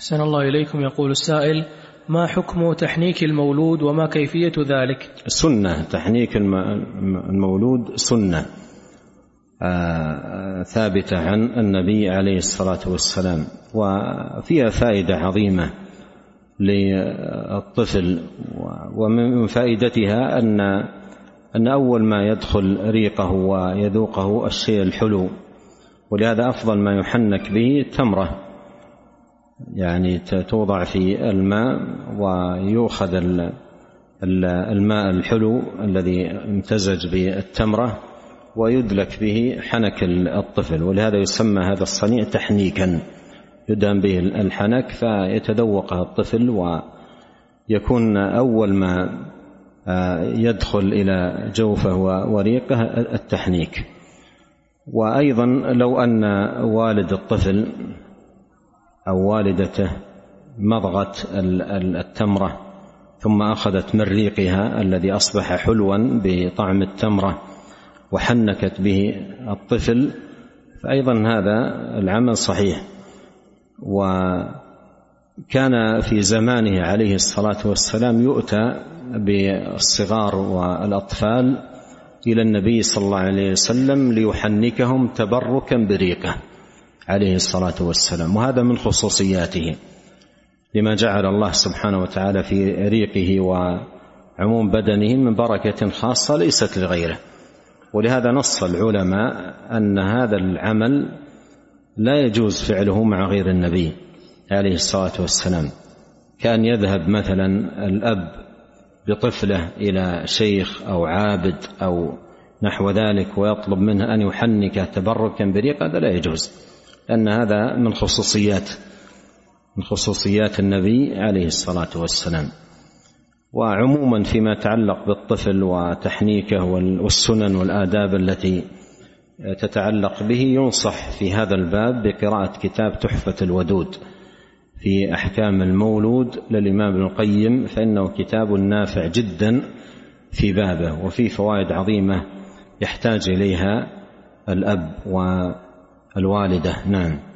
أحسن الله إليكم. يقول السائل: ما حكم تحنيك المولود وما كيفية ذلك؟ سنة تحنيك المولود، سنة ثابتة عن النبي عليه الصلاة والسلام، وفيها فائدة عظيمة للطفل. ومن فائدتها أن أول ما يدخل ريقه ويذوقه الشيء الحلو، ولهذا أفضل ما يحنك به تمرة، يعني توضع في الماء ويؤخذ الماء الحلو الذي امتزج بالتمرة ويدلك به حنك الطفل، ولهذا يسمى هذا الصنيع تحنيكا، يدهن به الحنك فيتذوقها الطفل، ويكون أول ما يدخل إلى جوفه وريقه التحنيك. وأيضا لو أن والد الطفل أو والدته مضغت التمرة ثم أخذت من ريقها الذي أصبح حلوا بطعم التمرة وحنكت به الطفل، فأيضا هذا العمل صحيح. وكان في زمانه عليه الصلاة والسلام يؤتى بالصغار والأطفال إلى النبي صلى الله عليه وسلم ليحنكهم تبركا بريقه عليه الصلاة والسلام، وهذا من خصوصياته لما جعل الله سبحانه وتعالى في ريقه وعموم بدنه من بركة خاصة ليست لغيره. ولهذا نص العلماء أن هذا العمل لا يجوز فعله مع غير النبي عليه الصلاة والسلام، كان يذهب مثلا الأب بطفله إلى شيخ أو عابد أو نحو ذلك ويطلب منه أن يحنك تبركا بريق، هذا لا يجوز، لأن هذا من خصوصيات النبي عليه الصلاة والسلام. وعموما فيما يتعلق بالطفل وتحنيكه والسنن والآداب التي تتعلق به، ينصح في هذا الباب بقراءة كتاب تحفة الودود في أحكام المولود للإمام ابن القيم، فإنه كتاب نافع جدا في بابه، وفيه فوائد عظيمة يحتاج إليها الأب والوالدة. نعم.